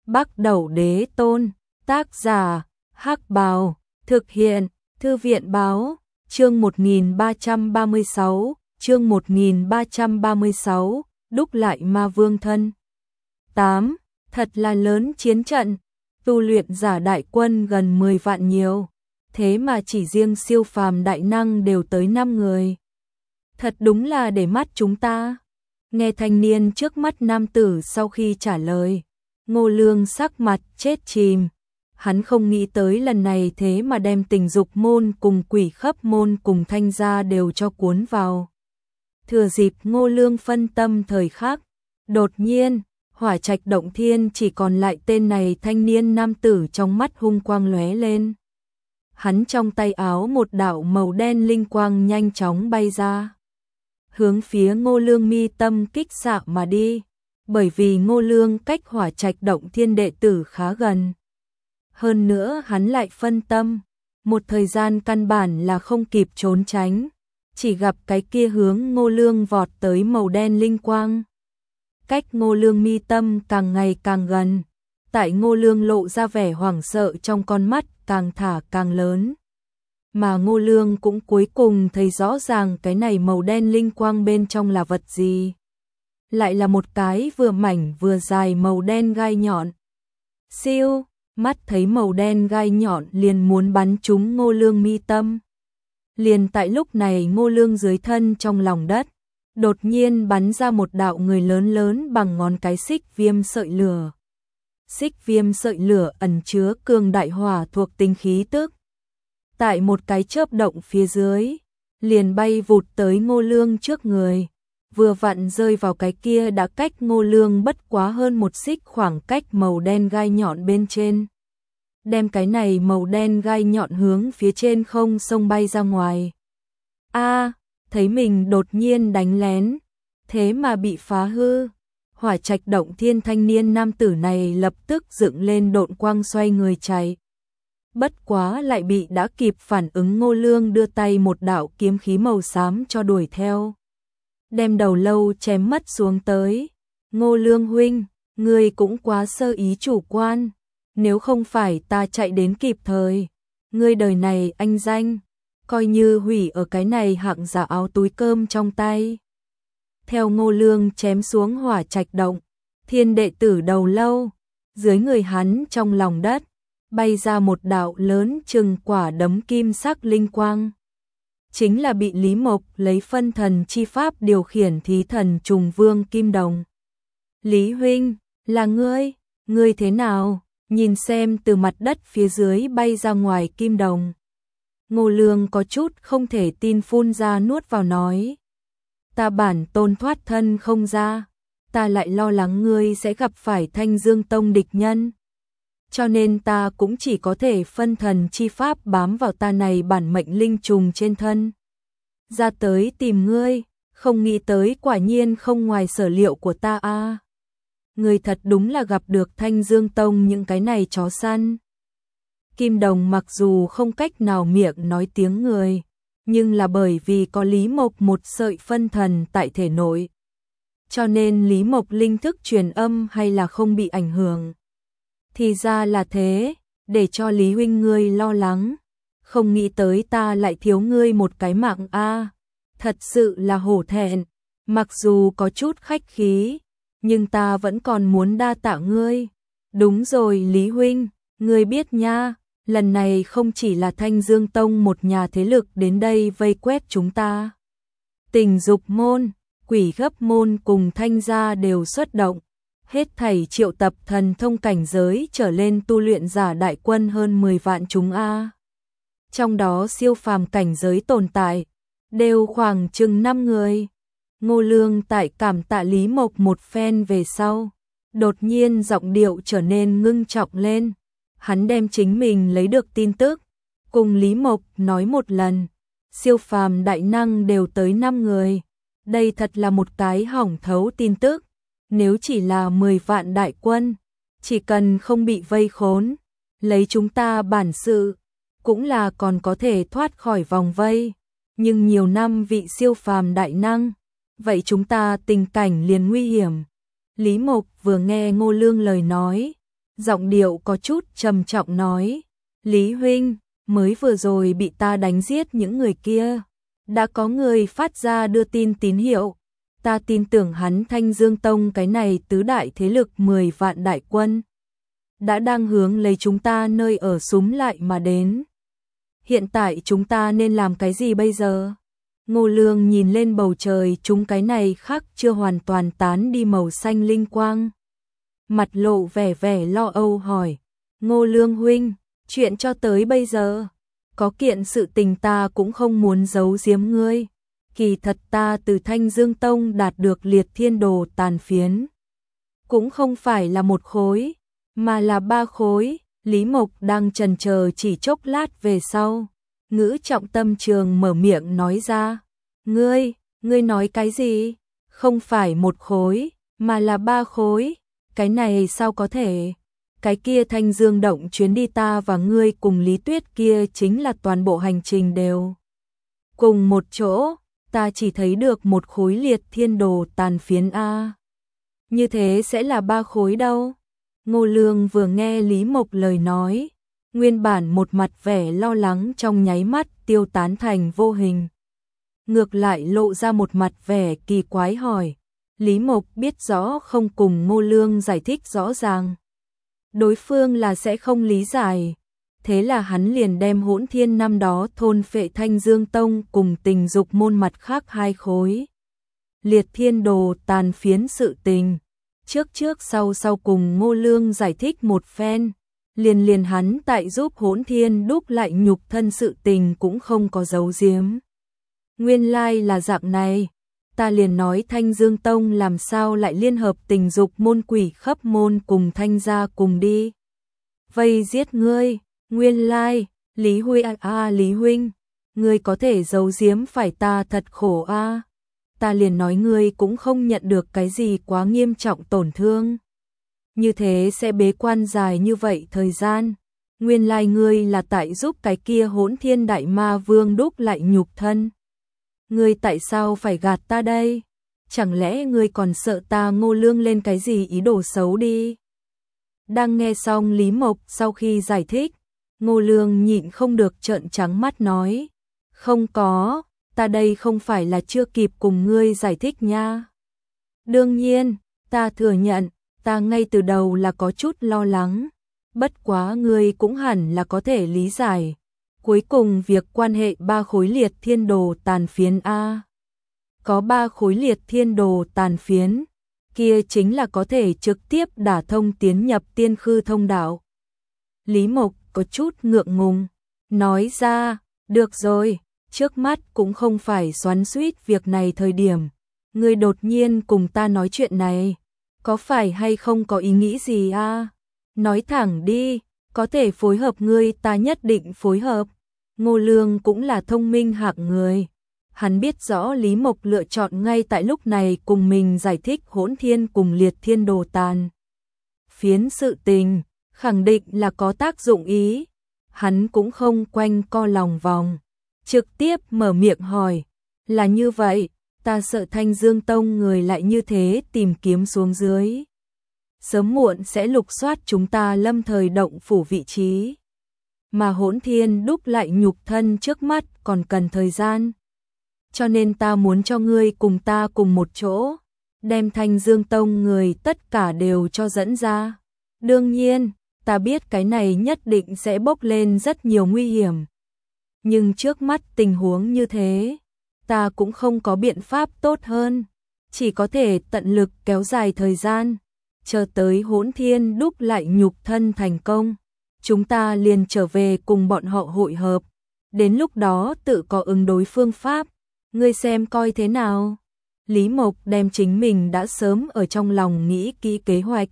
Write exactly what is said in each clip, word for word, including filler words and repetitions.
Bắc Đẩu Đế Tôn, tác giả, Hắc Bào, thực hiện, Thư viện Báo, chương một nghìn ba trăm ba mươi sáu, chương một nghìn ba trăm ba mươi sáu, đúc lại ma vương thân. tám. Thật là lớn chiến trận, tu luyện giả đại quân gần mười vạn nhiều, thế mà chỉ riêng siêu phàm đại năng đều tới năm người. Thật đúng là để mắt chúng ta. Nghe thanh niên trước mắt nam tử sau khi trả lời, Ngô Lương sắc mặt chết chìm. Hắn không nghĩ tới lần này thế mà đem Tình Dục môn cùng Quỷ Khấp môn cùng Thanh gia đều cho cuốn vào. Thừa dịp Ngô Lương phân tâm thời khắc, đột nhiên, Hỏa Trạch Động Thiên chỉ còn lại tên này thanh niên nam tử trong mắt hung quang lóe lên. Hắn trong tay áo một đạo màu đen linh quang nhanh chóng bay ra, hướng phía Ngô Lương mi tâm kích xạ mà đi, bởi vì Ngô Lương cách Hỏa Trạch Động Thiên đệ tử khá gần. Hơn nữa hắn lại phân tâm, một thời gian căn bản là không kịp trốn tránh, chỉ gặp cái kia hướng Ngô Lương vọt tới màu đen linh quang. Cách Ngô Lương mi tâm càng ngày càng gần, tại Ngô Lương lộ ra vẻ hoảng sợ trong con mắt càng thả càng lớn. Mà Ngô Lương cũng cuối cùng thấy rõ ràng cái này màu đen linh quang bên trong là vật gì. Lại là một cái vừa mảnh vừa dài màu đen gai nhọn. Siêu, mắt thấy màu đen gai nhọn liền muốn bắn trúng Ngô Lương mi tâm. Liền tại lúc này Ngô Lương dưới thân trong lòng đất, đột nhiên bắn ra một đạo người lớn lớn bằng ngón cái xích viêm sợi lửa. Xích viêm sợi lửa ẩn chứa cường đại hỏa thuộc tính khí tức. Tại một cái chớp động phía dưới, liền bay vụt tới Ngô Lương trước người, vừa vặn rơi vào cái kia đã cách Ngô Lương bất quá hơn một xích khoảng cách màu đen gai nhọn bên trên. Đem cái này màu đen gai nhọn hướng phía trên không xông bay ra ngoài. A, thấy mình đột nhiên đánh lén, thế mà bị phá hư. Hỏa Trạch Động Thiên thanh niên nam tử này lập tức dựng lên độn quang xoay người chạy. Bất quá lại bị đã kịp phản ứng Ngô Lương đưa tay một đạo kiếm khí màu xám cho đuổi theo. Đem đầu lâu chém mất xuống tới. Ngô Lương huynh, ngươi cũng quá sơ ý chủ quan. Nếu không phải ta chạy đến kịp thời, ngươi đời này anh danh, coi như hủy ở cái này hạng giả áo túi cơm trong tay. Theo Ngô Lương chém xuống Hỏa Trạch Động Thiên đệ tử đầu lâu, dưới người hắn trong lòng đất, bay ra một đạo lớn chừng quả đấm kim sắc linh quang. Chính là bị Lý Mộc lấy phân thần chi pháp điều khiển thí thần trùng vương Kim Đồng. Lý huynh, là ngươi, ngươi thế nào? Nhìn xem từ mặt đất phía dưới bay ra ngoài Kim Đồng. Ngô Lương có chút không thể tin phun ra nuốt vào nói. Ta bản tôn thoát thân không ra, ta lại lo lắng ngươi sẽ gặp phải Thanh Dương Tông địch nhân. Cho nên ta cũng chỉ có thể phân thần chi pháp bám vào ta này bản mệnh linh trùng trên thân. Ra tới tìm ngươi, không nghĩ tới quả nhiên không ngoài sở liệu của ta a. À. Ngươi thật đúng là gặp được Thanh Dương Tông những cái này chó săn. Kim Đồng mặc dù không cách nào miệng nói tiếng người, nhưng là bởi vì có Lý Mộc một sợi phân thần tại thể nội, cho nên Lý Mộc linh thức truyền âm hay là không bị ảnh hưởng. Thì ra là thế, để cho Lý huynh ngươi lo lắng, không nghĩ tới ta lại thiếu ngươi một cái mạng a, à, thật sự là hổ thẹn, mặc dù có chút khách khí, nhưng ta vẫn còn muốn đa tạ ngươi. Đúng rồi Lý huynh, ngươi biết nha, lần này không chỉ là Thanh Dương Tông một nhà thế lực đến đây vây quét chúng ta. Tình Dục môn, Quỷ Khấp môn cùng Thanh gia đều xuất động, hết thảy triệu tập thần thông cảnh giới trở lên tu luyện giả đại quân hơn mười vạn chúng a. Trong đó siêu phàm cảnh giới tồn tại đều khoảng chừng năm người. Ngô Lương tại cảm tạ Lý Mộc một phen về sau, đột nhiên giọng điệu trở nên ngưng trọng lên. Hắn đem chính mình lấy được tin tức cùng Lý Mộc nói một lần, siêu phàm đại năng đều tới năm người. Đây thật là một cái hỏng thấu tin tức. Nếu chỉ là mười vạn đại quân, chỉ cần không bị vây khốn, lấy chúng ta bản sự, cũng là còn có thể thoát khỏi vòng vây. Nhưng nhiều năm vị siêu phàm đại năng, vậy chúng ta tình cảnh liền nguy hiểm. Lý Mộc vừa nghe Ngô Lương lời nói, giọng điệu có chút trầm trọng nói, Lý huynh, mới vừa rồi bị ta đánh giết những người kia, đã có người phát ra đưa tin tín hiệu, ta tin tưởng hắn Thanh Dương Tông cái này tứ đại thế lực mười vạn đại quân, đã đang hướng lấy chúng ta nơi ở súm lại mà đến. Hiện tại chúng ta nên làm cái gì bây giờ? Ngô Lương nhìn lên bầu trời, chúng cái này khác chưa hoàn toàn tán đi màu xanh linh quang. Mặt lộ vẻ vẻ lo âu hỏi, Ngô Lương huynh, chuyện cho tới bây giờ, có kiện sự tình ta cũng không muốn giấu giếm ngươi. Kỳ thật ta từ Thanh Dương Tông đạt được liệt thiên đồ tàn phiến. Cũng không phải là một khối, mà là ba khối. Lý Mộc đang chần chờ chỉ chốc lát về sau. Ngữ trọng tâm trường mở miệng nói ra. Ngươi, ngươi nói cái gì? Không phải một khối, mà là ba khối. Cái này sao có thể? Cái kia Thanh Dương động chuyến đi ta và ngươi cùng Lý Tuyết kia chính là toàn bộ hành trình đều cùng một chỗ, ta chỉ thấy được một khối liệt thiên đồ tàn phiến a. Như thế sẽ là ba khối đâu? Ngô Lương vừa nghe Lý Mộc lời nói, nguyên bản một mặt vẻ lo lắng trong nháy mắt tiêu tán thành vô hình. Ngược lại lộ ra một mặt vẻ kỳ quái hỏi, Lý Mộc biết rõ không cùng Ngô Lương giải thích rõ ràng. Đối phương là sẽ không lý giải, thế là hắn liền đem Hỗn Thiên năm đó thôn phệ Thanh Dương Tông cùng Tình Dục môn mặt khác hai khối liệt thiên đồ tàn phiến sự tình, trước trước sau sau cùng Ngô Lương giải thích một phen, liền liền hắn tại giúp Hỗn Thiên đúc lại nhục thân sự tình cũng không có giấu giếm. Nguyên lai là dạng này, ta liền nói Thanh Dương Tông làm sao lại liên hợp Tình Dục môn Quỷ Khấp môn cùng Thanh gia cùng đi vây giết ngươi. Nguyên lai, Lý Huy a à, Lý huynh, ngươi có thể giấu giếm phải ta thật khổ a. À. Ta liền nói ngươi cũng không nhận được cái gì quá nghiêm trọng tổn thương. Như thế sẽ bế quan dài như vậy thời gian. Nguyên lai ngươi là tại giúp cái kia Hỗn Thiên đại ma vương đúc lại nhục thân. Ngươi tại sao phải gạt ta đây? Chẳng lẽ ngươi còn sợ ta Ngô Lương lên cái gì ý đồ xấu đi? Đang nghe xong Lý Mộc sau khi giải thích, Ngô Lương nhịn không được trợn trắng mắt nói, không có, ta đây không phải là chưa kịp cùng ngươi giải thích nha. Đương nhiên, ta thừa nhận, ta ngay từ đầu là có chút lo lắng, bất quá ngươi cũng hẳn là có thể lý giải. Cuối cùng việc quan hệ ba khối liệt thiên đồ tàn phiến A. Có ba khối liệt thiên đồ tàn phiến, kia chính là có thể trực tiếp đả thông tiến nhập tiên khư thông đạo. Lý Mộc có chút ngượng ngùng, nói ra, được rồi, trước mắt cũng không phải xoắn xuýt việc này thời điểm. Ngươi đột nhiên cùng ta nói chuyện này, có phải hay không có ý nghĩ gì a? Nói thẳng đi, có thể phối hợp ngươi ta nhất định phối hợp. Ngô Lương cũng là thông minh hạng người. Hắn biết rõ Lý Mộc lựa chọn ngay tại lúc này cùng mình giải thích Hỗn Thiên cùng liệt thiên đồ tàn phiến sự tình, khẳng định là có tác dụng ý. Hắn cũng không quanh co lòng vòng, trực tiếp mở miệng hỏi, là như vậy, ta sợ Thanh Dương Tông người lại như thế tìm kiếm xuống dưới. Sớm muộn sẽ lục soát chúng ta Lâm Thời động phủ vị trí. Mà Hỗn Thiên đúc lại nhục thân trước mắt còn cần thời gian. Cho nên ta muốn cho ngươi cùng ta cùng một chỗ, đem Thanh Dương Tông người tất cả đều cho dẫn ra. Đương nhiên, ta biết cái này nhất định sẽ bốc lên rất nhiều nguy hiểm. Nhưng trước mắt tình huống như thế, ta cũng không có biện pháp tốt hơn, chỉ có thể tận lực kéo dài thời gian, chờ tới Hỗn Thiên đúc lại nhục thân thành công, chúng ta liền trở về cùng bọn họ hội hợp, đến lúc đó tự có ứng đối phương pháp, ngươi xem coi thế nào. Lý Mộc đem chính mình đã sớm ở trong lòng nghĩ kỹ kế hoạch,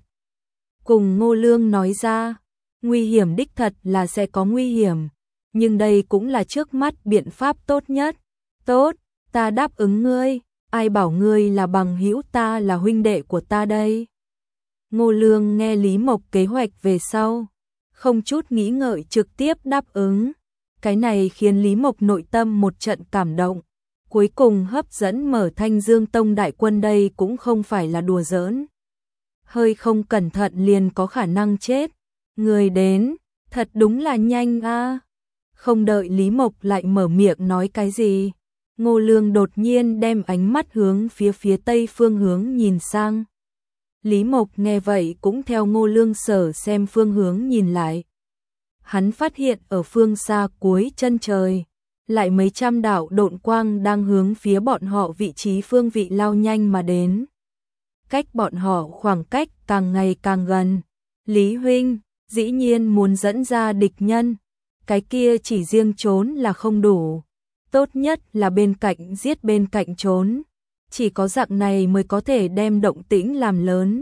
cùng Ngô Lương nói ra, nguy hiểm đích thật là sẽ có nguy hiểm, nhưng đây cũng là trước mắt biện pháp tốt nhất. Tốt, ta đáp ứng ngươi, ai bảo ngươi là bằng hữu ta là huynh đệ của ta đây. Ngô Lương nghe Lý Mộc kế hoạch về sau, không chút nghĩ ngợi trực tiếp đáp ứng. Cái này khiến Lý Mộc nội tâm một trận cảm động. Cuối cùng hấp dẫn mở Thanh Dương Tông đại quân đây cũng không phải là đùa giỡn. Hơi không cẩn thận liền có khả năng chết. Người đến, thật đúng là nhanh a. Không đợi Lý Mộc lại mở miệng nói cái gì, Ngô Lương đột nhiên đem ánh mắt hướng phía phía tây phương hướng nhìn sang. Lý Mộc nghe vậy cũng theo Ngô Lương sở xem phương hướng nhìn lại. Hắn phát hiện ở phương xa cuối chân trời, lại mấy trăm đạo độn quang đang hướng phía bọn họ vị trí phương vị lao nhanh mà đến. Cách bọn họ khoảng cách càng ngày càng gần. Lý huynh, dĩ nhiên muốn dẫn ra địch nhân, cái kia chỉ riêng trốn là không đủ, tốt nhất là bên cạnh giết bên cạnh trốn, chỉ có dạng này mới có thể đem động tĩnh làm lớn.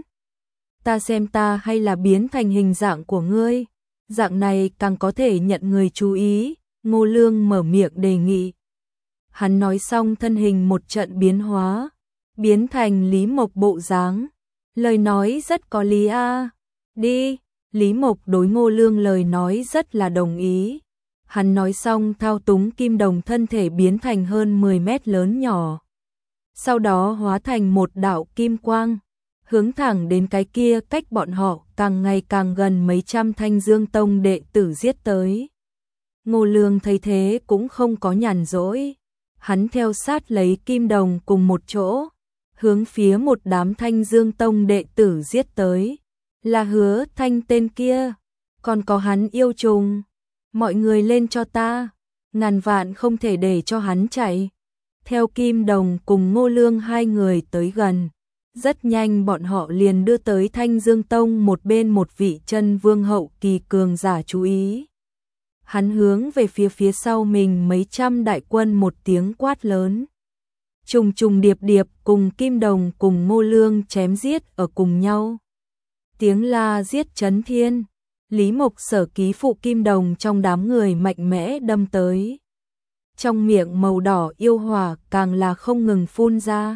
Ta xem ta hay là biến thành hình dạng của ngươi, dạng này càng có thể nhận người chú ý, Ngô Lương mở miệng đề nghị. Hắn nói xong thân hình một trận biến hóa, biến thành Lý Mộc bộ dáng, lời nói rất có lý a. Đi, Lý Mộc đối Ngô Lương lời nói rất là đồng ý. Hắn nói xong thao túng kim đồng thân thể biến thành hơn mười mét lớn nhỏ. Sau đó hóa thành một đạo kim quang, hướng thẳng đến cái kia cách bọn họ càng ngày càng gần mấy trăm Thanh Dương Tông đệ tử giết tới. Ngô Lương thấy thế cũng không có nhàn rỗi, hắn theo sát lấy kim đồng cùng một chỗ, hướng phía một đám Thanh Dương Tông đệ tử giết tới. Là Hứa Thanh tên kia, còn có hắn yêu trùng, mọi người lên cho ta, ngàn vạn không thể để cho hắn chạy. Theo kim đồng cùng Ngô Lương hai người tới gần, rất nhanh bọn họ liền đưa tới Thanh Dương Tông một bên một vị chân vương hậu kỳ cường giả chú ý. Hắn hướng về phía phía sau mình mấy trăm đại quân một tiếng quát lớn. Trùng trùng điệp điệp cùng kim đồng cùng Ngô Lương chém giết ở cùng nhau. Tiếng la giết chấn thiên, Lý Mộc sở ký phụ kim đồng trong đám người mạnh mẽ đâm tới. Trong miệng màu đỏ yêu hỏa càng là không ngừng phun ra,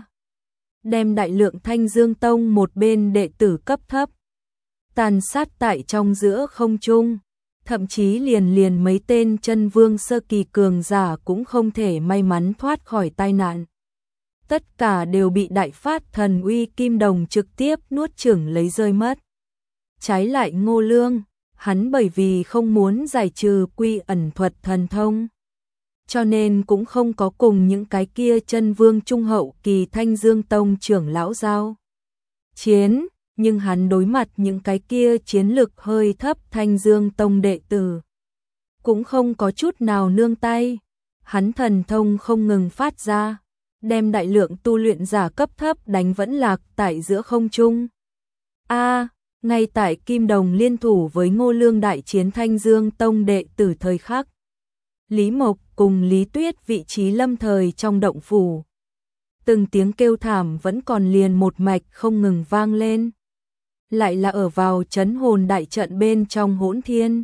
đem đại lượng Thanh Dương Tông một bên đệ tử cấp thấp tàn sát tại trong giữa không trung, thậm chí liền liền mấy tên chân vương sơ kỳ cường giả cũng không thể may mắn thoát khỏi tai nạn. Tất cả đều bị đại phát thần uy kim đồng trực tiếp nuốt chửng lấy rơi mất. Trái lại Ngô Lương, hắn bởi vì không muốn giải trừ quy ẩn thuật thần thông, cho nên cũng không có cùng những cái kia chân vương trung hậu kỳ Thanh Dương Tông trưởng lão giao chiến, nhưng hắn đối mặt những cái kia chiến lực hơi thấp Thanh Dương Tông đệ tử, cũng không có chút nào nương tay. Hắn thần thông không ngừng phát ra, đem đại lượng tu luyện giả cấp thấp đánh vẫn lạc tại giữa không trung. A, ngay tại kim đồng liên thủ với Ngô Lương đại chiến Thanh Dương Tông đệ tử thời khắc, Lý Mộc cùng Lý Tuyết vị trí lâm thời trong động phủ. Từng tiếng kêu thảm vẫn còn liền một mạch không ngừng vang lên. Lại là ở vào trấn hồn đại trận bên trong Hỗn Thiên.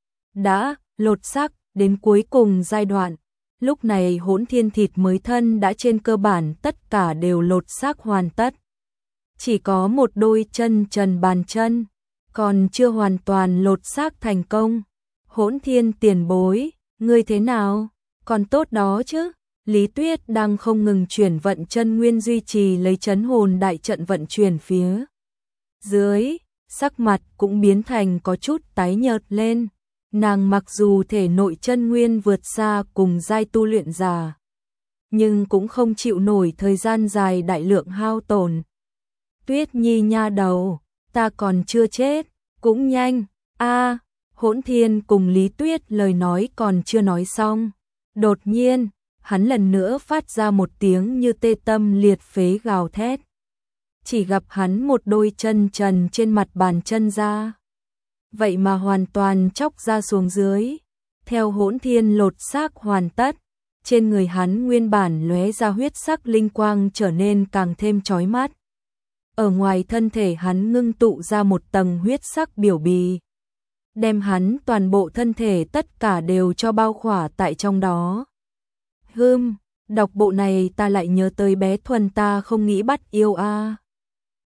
Đã lột xác đến cuối cùng giai đoạn, lúc này Hỗn Thiên thịt mới thân đã trên cơ bản tất cả đều lột xác hoàn tất. Chỉ có một đôi chân trần bàn chân, còn chưa hoàn toàn lột xác thành công. Hỗn Thiên tiền bối, ngươi thế nào? Còn tốt đó chứ? Lý Tuyết đang không ngừng chuyển vận chân nguyên duy trì lấy trấn hồn đại trận vận chuyển phía dưới, sắc mặt cũng biến thành có chút tái nhợt lên. Nàng mặc dù thể nội chân nguyên vượt xa cùng giai tu luyện giả, nhưng cũng không chịu nổi thời gian dài đại lượng hao tổn. Tuyết Nhi nha đầu, ta còn chưa chết, cũng nhanh. A, Hỗn Thiên cùng Lý Tuyết lời nói còn chưa nói xong, đột nhiên, hắn lần nữa phát ra một tiếng như tê tâm liệt phế gào thét. Chỉ gặp hắn một đôi chân trần trên mặt bàn chân ra, vậy mà hoàn toàn chóc ra xuống dưới. Theo Hỗn Thiên lột xác hoàn tất, trên người hắn nguyên bản lóe ra huyết sắc linh quang trở nên càng thêm chói mắt. Ở ngoài thân thể hắn ngưng tụ ra một tầng huyết sắc biểu bì, đem hắn toàn bộ thân thể tất cả đều cho bao khỏa tại trong đó. Hừm, đọc bộ này ta lại nhớ tới bé Thuần ta không nghĩ bắt yêu a.